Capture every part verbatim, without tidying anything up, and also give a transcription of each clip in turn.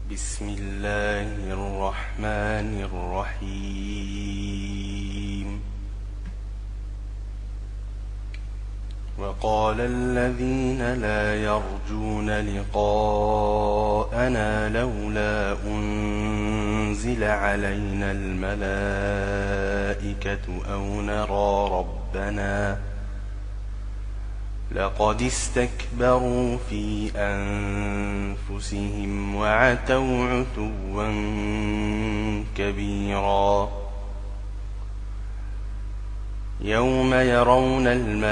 بسم الله الرحمن الرحيم. وقال الذين لا يرجون لقاءنا لولا أنزل علينا الملائكة أو نرى ربنا لقد استكبروا في أنفسهم وعتوا عتوا كبيرا. يوم يرون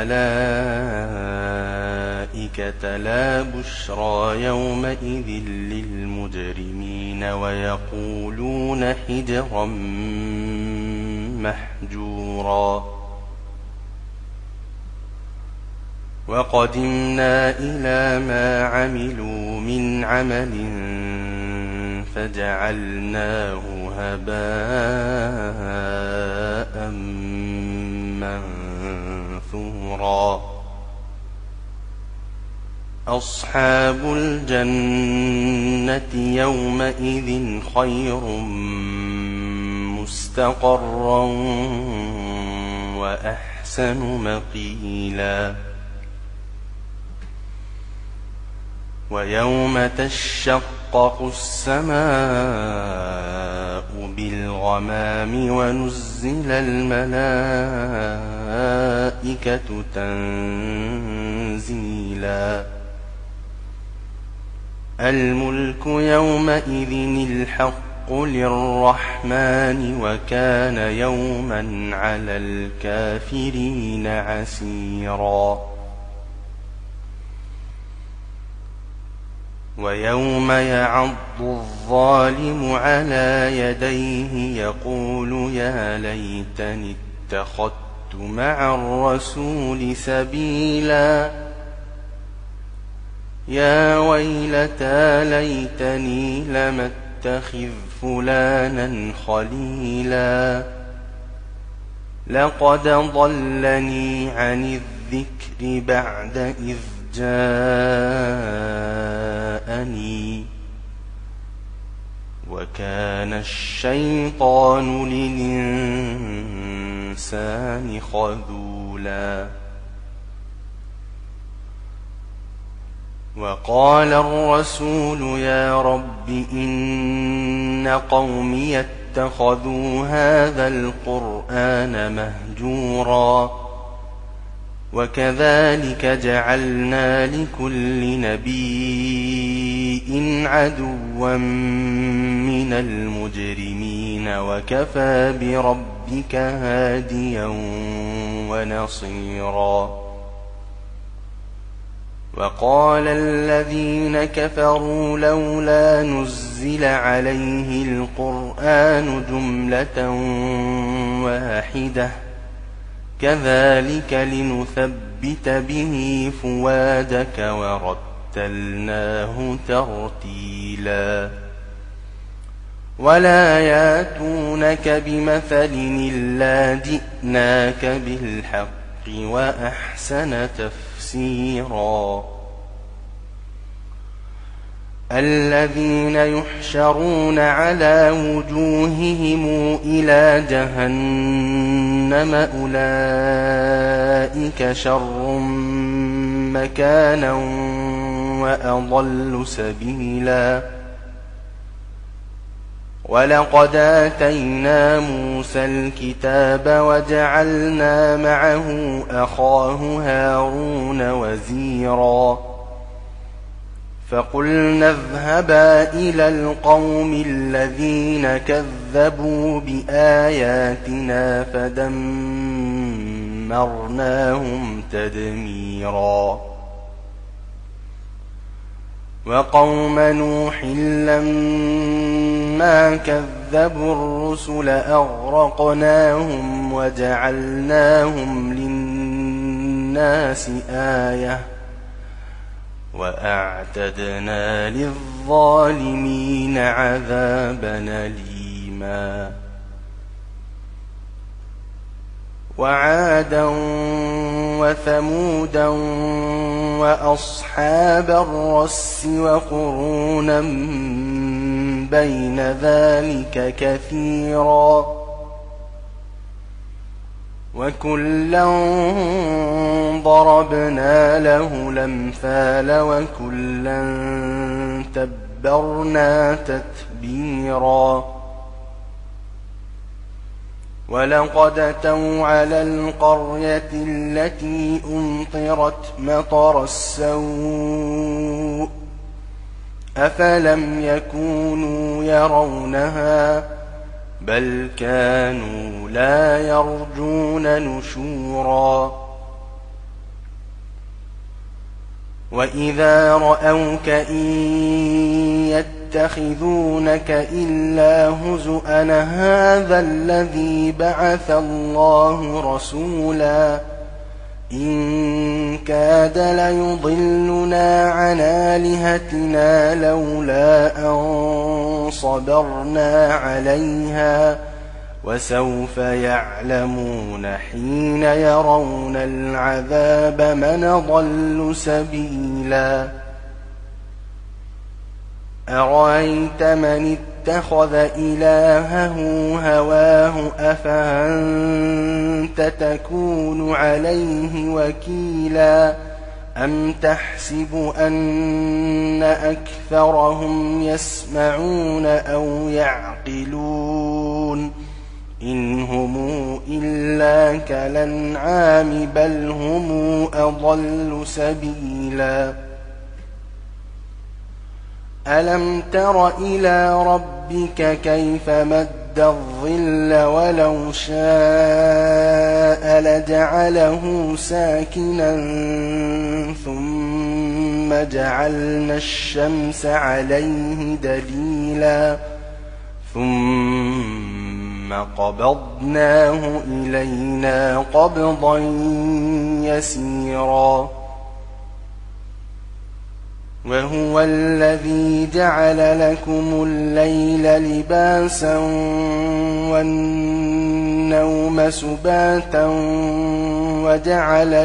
الملائكة لا بشرى يومئذ للمجرمين ويقولون حجرا محجورا. وقدمنا إلى ما عملوا من عمل فجعلناه هباء منثورا. أصحاب الجنة يومئذ خير مستقرا وأحسن مقيلا. ويوم تشقق السماء بالغمام ونزل الملائكة تنزيلا. الملك يومئذ الحق للرحمن وكان يوما على الكافرين عسيرا. ويوم يعض الظالم على يديه يقول يا ليتني اتخذت مع الرسول سبيلا. يا ويلتى ليتني لم اتخذ فلانا خليلا. لقد ضلني عن الذكر بعد إذ جاءني وكان الشيطان للإنسان خذولا. وقال الرسول يا رب إن قومي اتخذوا هذا القرآن مهجورا. وكذلك جعلنا لكل نبي عدوا من المجرمين وكفى بربك هاديا ونصيرا. وقال الذين كفروا لولا نزل عليه القرآن جملة واحدة كذلك لنثبت به فؤادك ورتلناه ترتيلا. ولا ياتونك بمثل إلا جئناك بالحق وأحسن تفسيرا. الذين يحشرون على وجوههم إلى جهنم أولئك شر مكانا وأضل سبيلا. ولقد آتينا موسى الكتاب وجعلنا معه أخاه هارون وزيرا. فقلنا اذهبا إلى القوم الذين كذبوا بآياتنا فدمرناهم تدميرا. وقوم نوح لما كذبوا الرسل أغرقناهم وجعلناهم للناس آية وأعتدنا للظالمين عذابا أليما. وعادا وثمودا وأصحاب الرس وقرونا بين ذلك كثيرا وكلا ضربنا له الأمثال وكلا تبرنا تتبيرا ولقد أتوا على القرية التي أمطرت مطر السوء أفلم يكونوا يرونها بل كانوا لا يرجون نشورا وإذا رأوك إن يتخذونك إلا هزؤا هذا الذي بعث الله رسولا إن كاد ليضلنا عن آلهتنا لولا أن صبرنا عليها وسوف يعلمون حين يرون العذاب من ضل سبيلا أرأيت من اتخذ إلهه هواه أفأنت تكون عليه وكيلا أم تحسب أن أكثرهم يسمعون أو يعقلون إن هم إلا كالأنعام بل هم أضل سبيلا ألم تر إلى ربك كيف مد الظل ولو شاء لجعله ساكنا ثم جعلنا الشمس عليه دليلا ثم قبضناه إلينا قبضا يسيرا وهو الذي جعل لكم الليل لباسا والنوم سباتا وجعل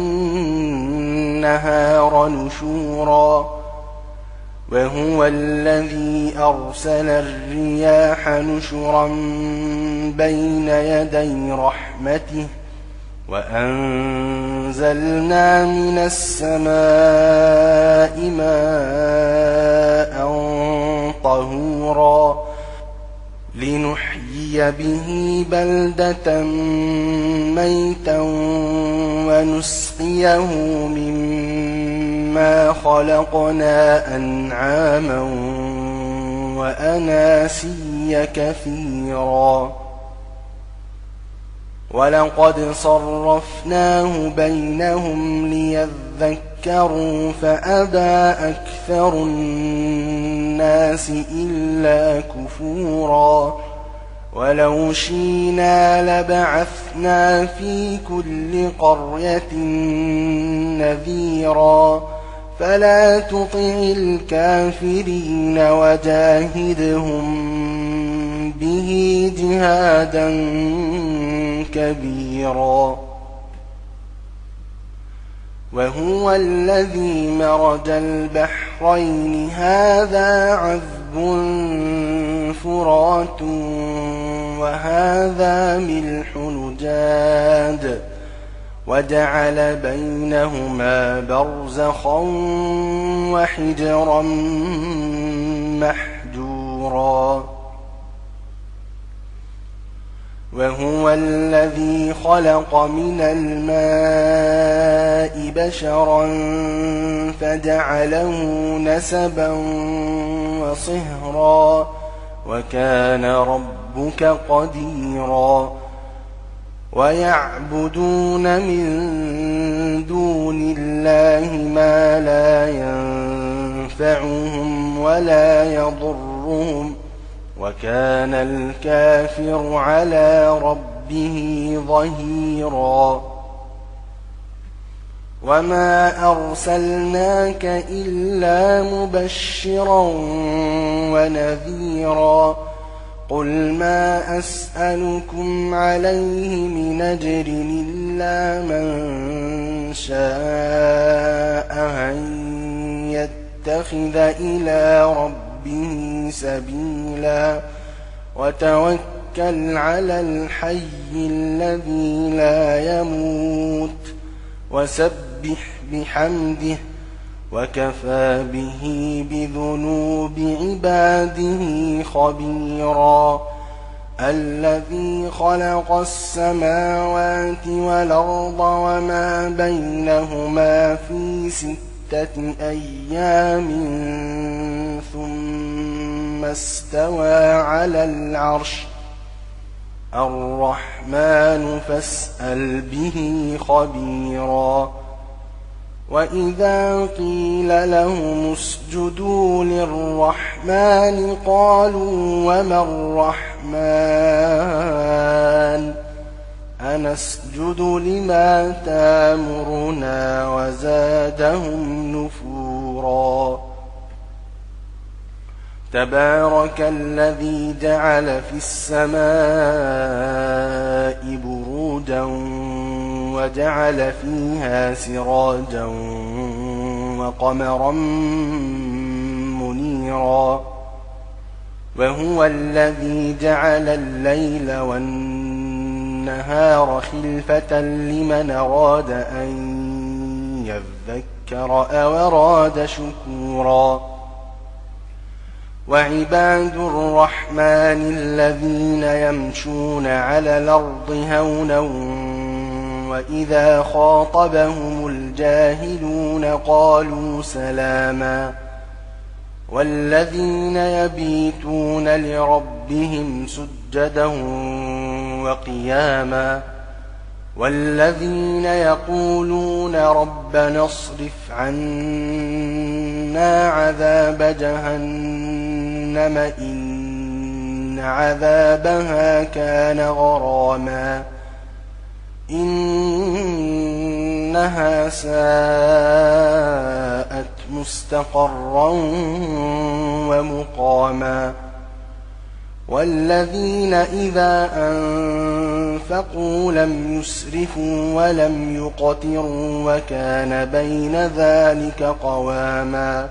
النهار نشورا وهو الذي أرسل الرياح نشرا بين يدي رحمته وأنزلنا من السماء ماء طهورا لنحيي به بلدة ميتا ونسقيه مما خلقنا أنعاما وأناسيا كثيرا ولقد صرفناه بينهم ليذكروا فأبى أكثر الناس إلا كفورا ولو شئنا لبعثنا في كل قرية نذيرا فلا تطع الكافرين وجاهدهم به جهادا كبيرا وهو الذي مرج البحرين هذا عذب فرات وهذا ملح نجاد وجعل بينهما برزخا وحجرا محجورا وهو الذي خلق من الماء بشرا فجعله نسبا وصهرا وكان ربك قديرا ويعبدون من دون الله ما لا ينفعهم ولا يضرهم وكان الكافر على ربه ظهيرا وما أرسلناك إلا مبشرا ونذيرا قل ما أسألكم عليه من أجر إلا من شاء أن يتخذ إلى ربه سبيلا وتوكل على الحي الذي لا يموت وسبح بحمده وكفى به بذنوب عباده خبيرا الذي خلق السماوات والأرض وما بينهما في ستة أيام ثم استوى على العرش الرحمن فاسأل به خبيرا وإذا قيل لهم اسجدوا للرحمن قالوا وما الرحمن أنسجد لما تامرنا وزادهم نفورا تبارك الذي جعل في السماء بروجا وجعل فيها سراجا وقمرا منيرا وهو الذي جعل الليل والنهار خلفة لمن أراد أن يذكر أو أراد شكورا وعباد الرحمن الذين يمشون على الأرض هونا وإذا خاطبهم الجاهلون قالوا سلاما والذين يبيتون لربهم سجدا وقياما والذين يقولون ربنا اصرف عنا عذاب جهنم إن عذابها كان غراما إنها ساءت مستقرا ومقاما والذين إذا أنفقوا لم يسرفوا ولم يقتروا وكان بين ذلك قواما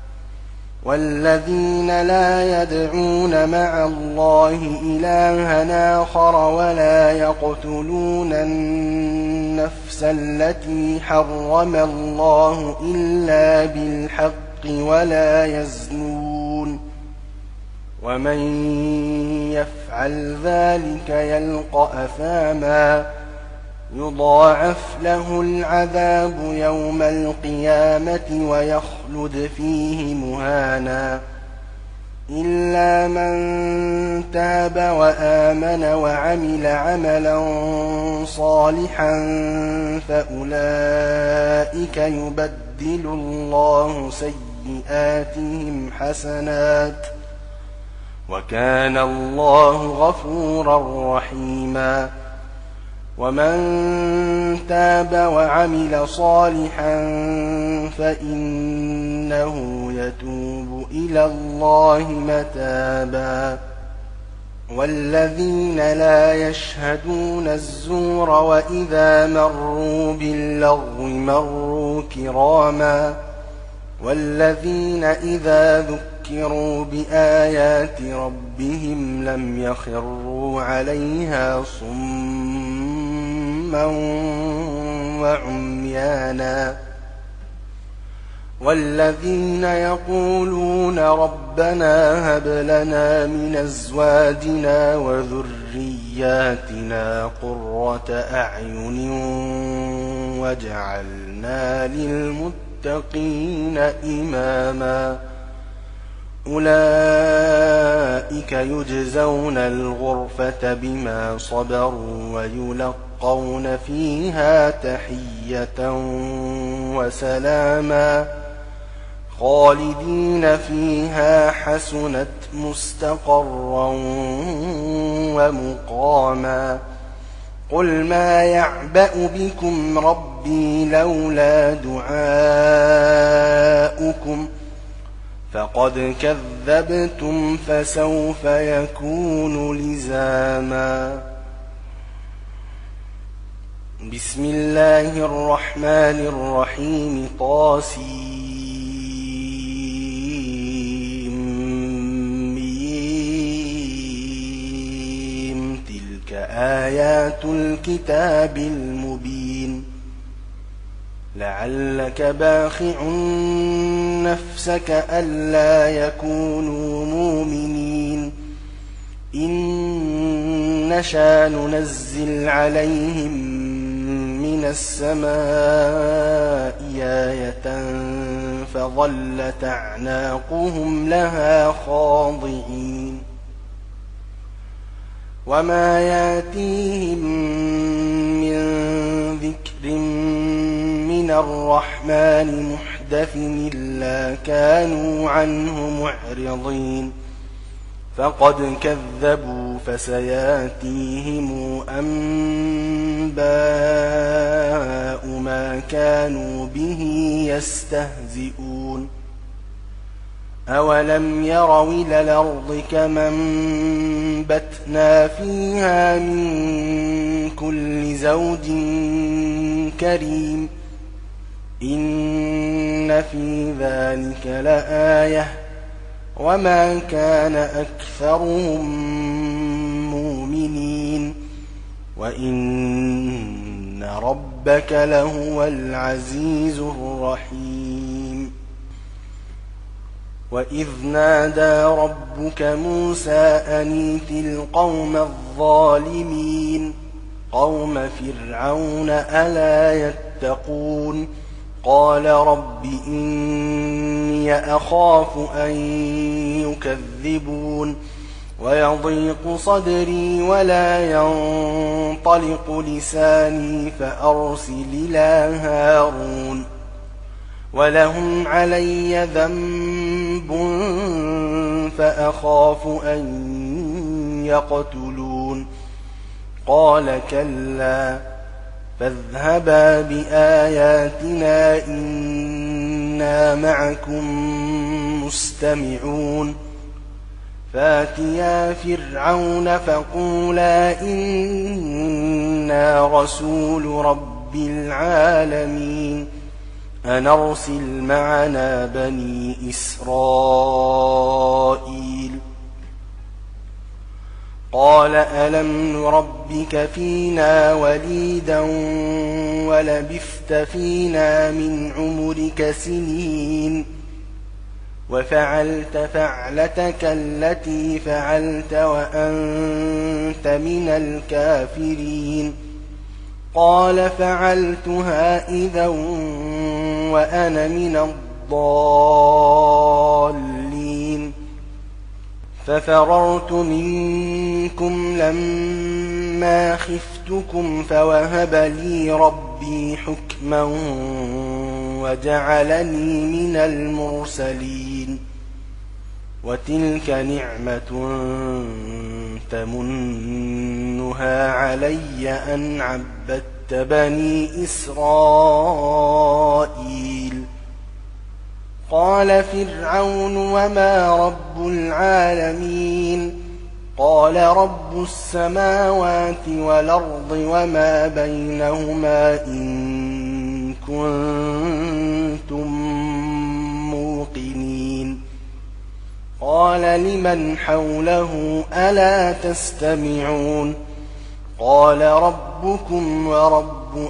والذين لا يدعون مع الله إلها آخر ولا يقتلون النفس التي حرم الله إلا بالحق ولا يزنون ومن يفعل ذلك يلقى أثاما يضاعف له العذاب يوم القيامة ويخلد فيه مهانا إلا من تاب وآمن وعمل عملا صالحا فأولئك يبدل الله سيئاتهم حسنات وكان الله غفورا رحيما ومن تاب وعمل صالحا فإنه يتوب إلى الله متابا والذين لا يشهدون الزور وإذا مروا باللغو مروا كراما والذين إذا ذكروا بآيات ربهم لم يخروا عليها صما وعميانا والذين يقولون ربنا هب لنا من أزواجنا وذرياتنا قرة أعين واجعلنا للمتقين إماما أولئك يجزون الغرفة بما صبروا ويلقون فيها تحية وسلاما خالدين فيها حسنت مستقرا ومقاما قل ما يعبأ بكم ربي لولا دعاؤكم فقد كذبتم فسوف يكون لزاما. بسم الله الرحمن الرحيم. طاسيم. تلك آيات الكتاب المبين. لعلك باخع نفسك ألا يكونوا مؤمنين إن نشأ ننزل عليهم من السماء آية فظلت أعناقهم لها خاضعين وما ياتيهم من ذكر من الرحمن محدث إلا كانوا عنه معرضين. فقد كذبوا فسياتيهم أنباء ما كانوا به يستهزئون. أولم يروا إلى الأرض كما أنبتنا فيها من كل زوج كريم إن في ذلك لآية وما كان أكثرهم مؤمنين وإن ربك لهو العزيز الرحيم. وإذ نادى ربك موسى أن ائت القوم الظالمين قوم فرعون ألا يتقون قال رب إني أخاف أن يكذبون ويضيق صدري ولا ينطلق لساني فأرسل إلى هارون ولهم علي ذنب فأخاف أن يقتلون قال كلا فاذهبا بآياتنا إنا معكم مستمعون. فاتيا فرعون فقولا إنا رسول رب العالمين أن أرسل معنا بني إسرائيل. قال ألم نربك فينا وليدا ولبثت فينا من عمرك سنين وفعلت فعلتك التي فعلت وأنت من الكافرين. قال فعلتها إذا وأنا من الضالين ففررت منكم لما خفتكم فوهب لي ربي حكما وجعلني من المرسلين. وتلك نعمة تمنها علي أن عبدت بني إسرائيل. قال فرعون وما رب العالمين قال رب السماوات والأرض وما بينهما إن كنتم موقنين. قال لمن حوله ألا تستمعون قال ربكم ورب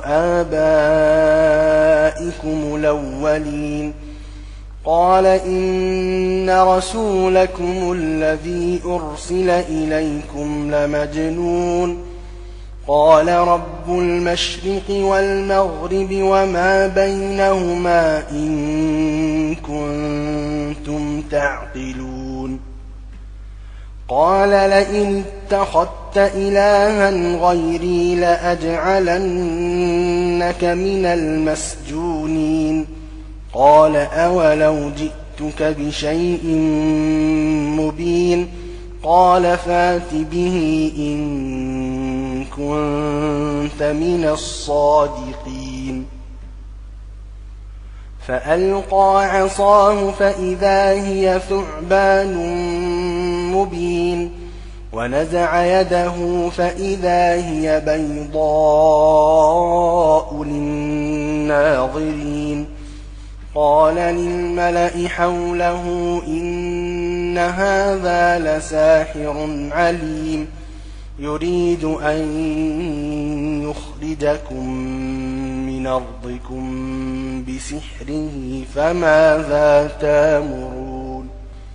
آبائكم الأولين. قال إن رسولكم الذي أرسل إليكم لمجنون. قال رب المشرق والمغرب وما بينهما إن كنتم تعقلون. قال لئن اتخذت إلها غيري لأجعلنك من المسجونين. قال أولو جئتك بشيء مبين. قال فات به إن كنت من الصادقين. فألقى عصاه فإذا هي ثعبان مبين ونزع يده فإذا هي بيضاء للناظرين قال للملأ حوله إن هذا لساحر عليم يريد أن يخرجكم من أرضكم بسحره فماذا تأمرون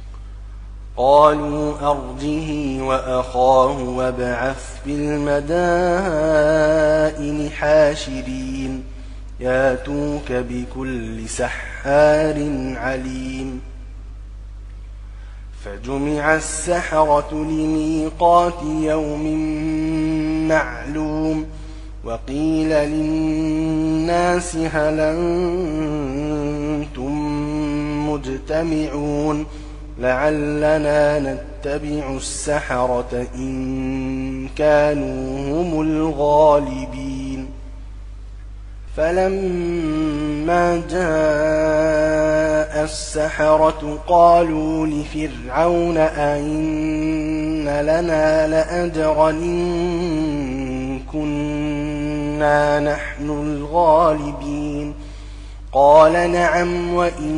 قالوا أرجه وأخاه وابعث في المدائن حاشرين ياتوك بكل سحار عليم فجمع السحرة لميقات يوم معلوم وقيل للناس هل أنتم مجتمعون لعلنا نتبع السحرة إن كانوا هم الغالبين فلما جاء السحرة قالوا لفرعون أئن لنا لأجرا إن كنا نحن الغالبين قال نعم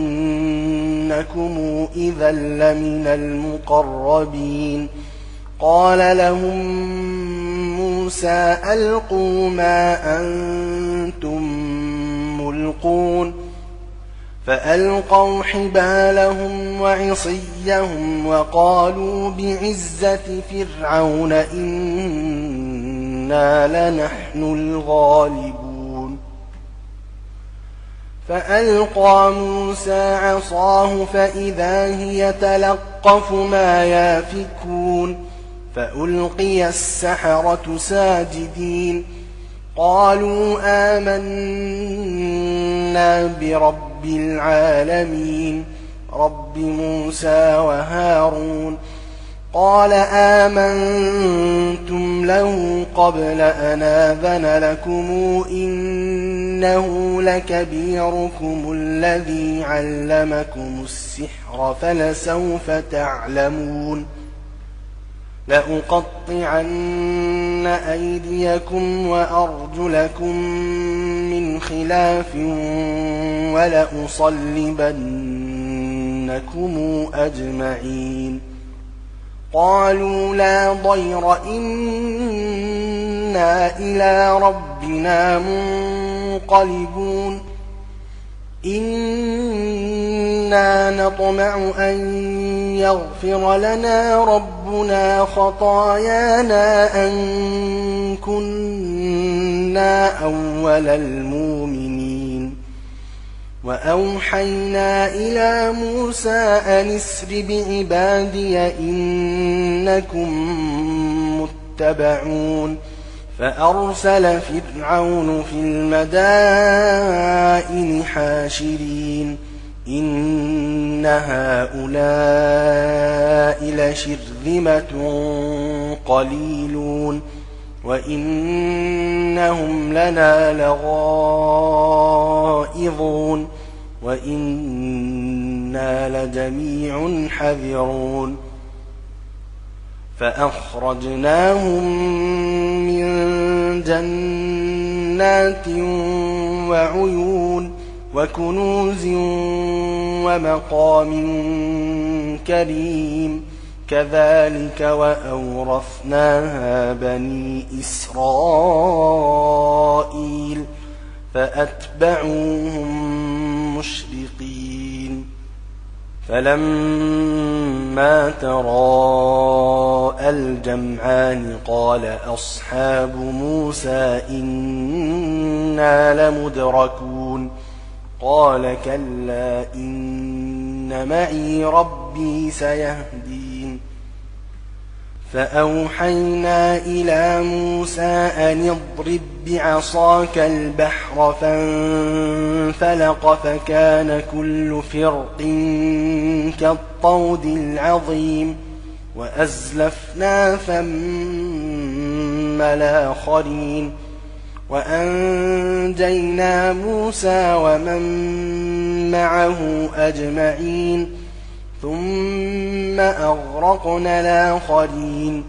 وإنكم إذا لمن المقربين قال لهم موسى ألقوا ما أنتم ملقون فألقوا حبالهم وعصيهم وقالوا بعزة فرعون إنا لنحن الغالبون فألقى موسى عصاه فإذا هي تلقف ما يافكون فألقي السحرة ساجدين قالوا آمنا برب العالمين رب موسى وهارون قال آمنتم له قبل أن آذن لكم إنه لكبيركم الذي علمكم السحر فلسوف تعلمون لأقطعن أيديكم وأرجلكم من خلاف ولأصلبنكم أجمعين قالوا لا ضير إنا إلى ربنا منقلبون إنا نطمع أن يغفر لنا ربنا خطايانا أن كنا أول المؤمنين وأوحينا إلى موسى أن اسر بعبادي إنكم متبعون فأرسل فرعون في المدائن حاشرين إن هؤلاء لشرذمة قليلون وإنهم لنا لغائظون وإنا لجميع حذرون فأخرجناهم من جنات وعيون وكنوز ومقام كريم كذلك وأورثناها بني إسرائيل فأتبعوهم مشرقين فلما تراءى الجمعان قال أصحاب موسى إنا لمدركون قال كلا إن معي ربي سيهدين فأوحينا إلى موسى أن اضرب بعصاك البحر فانفلق فكان كل فرق كالطود العظيم وأزلفنا ثم الآخرين وأنجينا موسى ومن معه أجمعين ثم أغرقنا الآخرين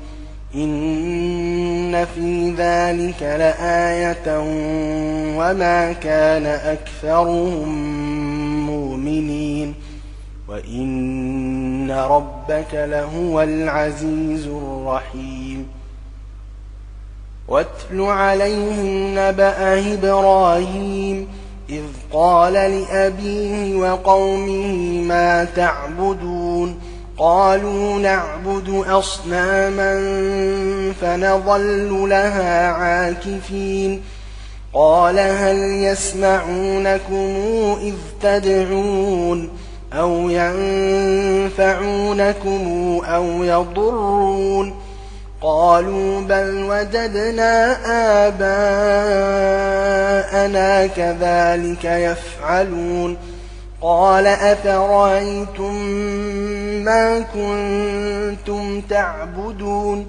إن في ذلك لآية وما كان أكثرهم مؤمنين وإن ربك لهو العزيز الرحيم واتل عليهم نبأ إبراهيم إذ قال لأبيه وقومه ما تعبدون قالوا نعبد أصناما فنظل لها عاكفين قال هل يسمعونكم إذ تدعون أو ينفعونكم أو يضرون قالوا بل وجدنا آباءنا كذلك يفعلون قال أفرأيتم ما كنتم تعبدون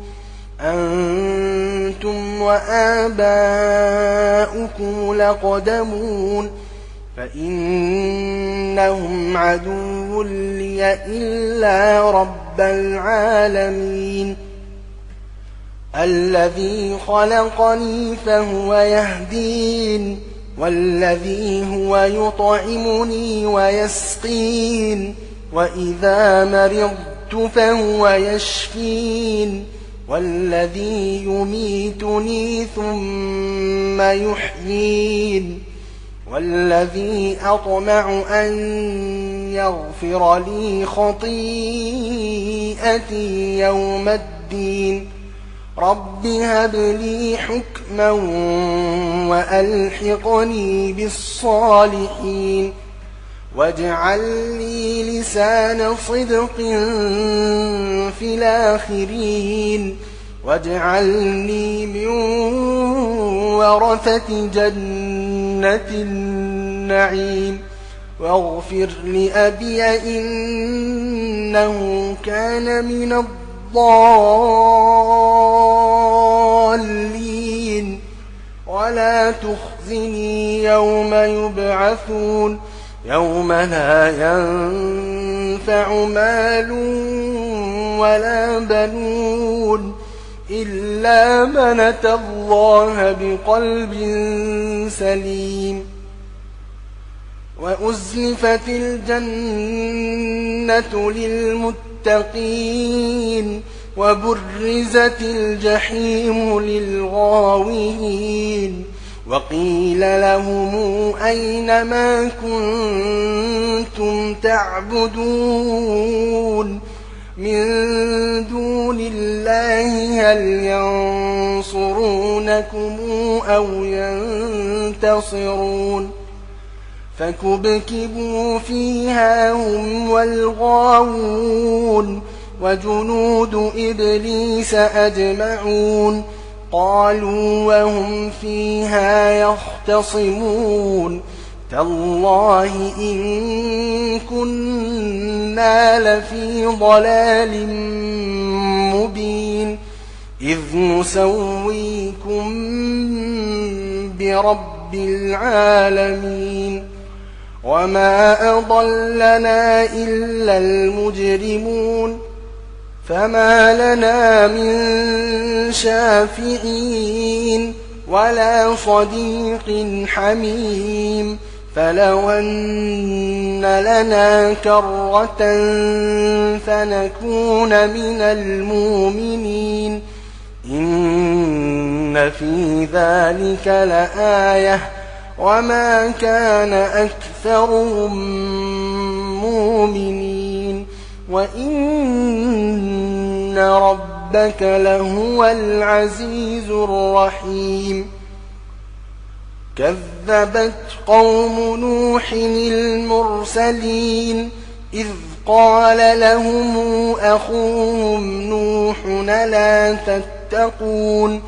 أنتم وآباؤكم الأقدمون فإنهم عدو لي إلا رب العالمين الذي خلقني فهو يهدين والذي هو يطعمني ويسقين وإذا مرضت فهو يشفين والذي يميتني ثم يحيين والذي أطمع أن يغفر لي خطيئتي يوم الدين رب هب لي حكما وألحقني بالصالحين واجعل لي لسان صدق في الآخرين واجعلني من ورثة جنة النعيم واغفر لأبي إنه كان من الضالين ولا تخزني يوم يبعثون يوم لا ينفع مال ولا بنون إلا من أتى الله بقلب سليم وأزلفت الجنة للمتقين وبرزت الجحيم للغاوين وقيل لهم أين ما كنتم تعبدون من دون الله هل ينصرونكم أو ينتصرون فكبكبوا فيها هم والغاوون وجنود إبليس أجمعون قالوا وهم فيها يختصمون تالله إن كنا لفي ضلال مبين إذ نسويكم برب العالمين وما أضلنا إلا المجرمون فما لنا من شافعين ولا صديق حميم فلو أن لنا كرة فنكون من المؤمنين إن في ذلك لآية وما كان أكثرهم مؤمنين وإن ربك لهو العزيز الرحيم كذبت قوم نوح المرسلين إذ قال لهم أخوهم نوح لا تتقون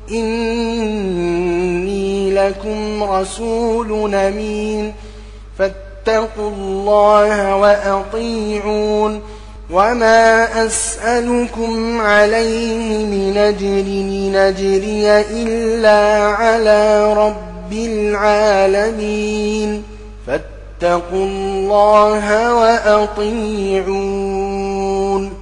إني لكم رسول أمين فاتقوا الله وأطيعون وما أسألكم عليه من أجر إن أجري إلا على رب العالمين فاتقوا الله وأطيعون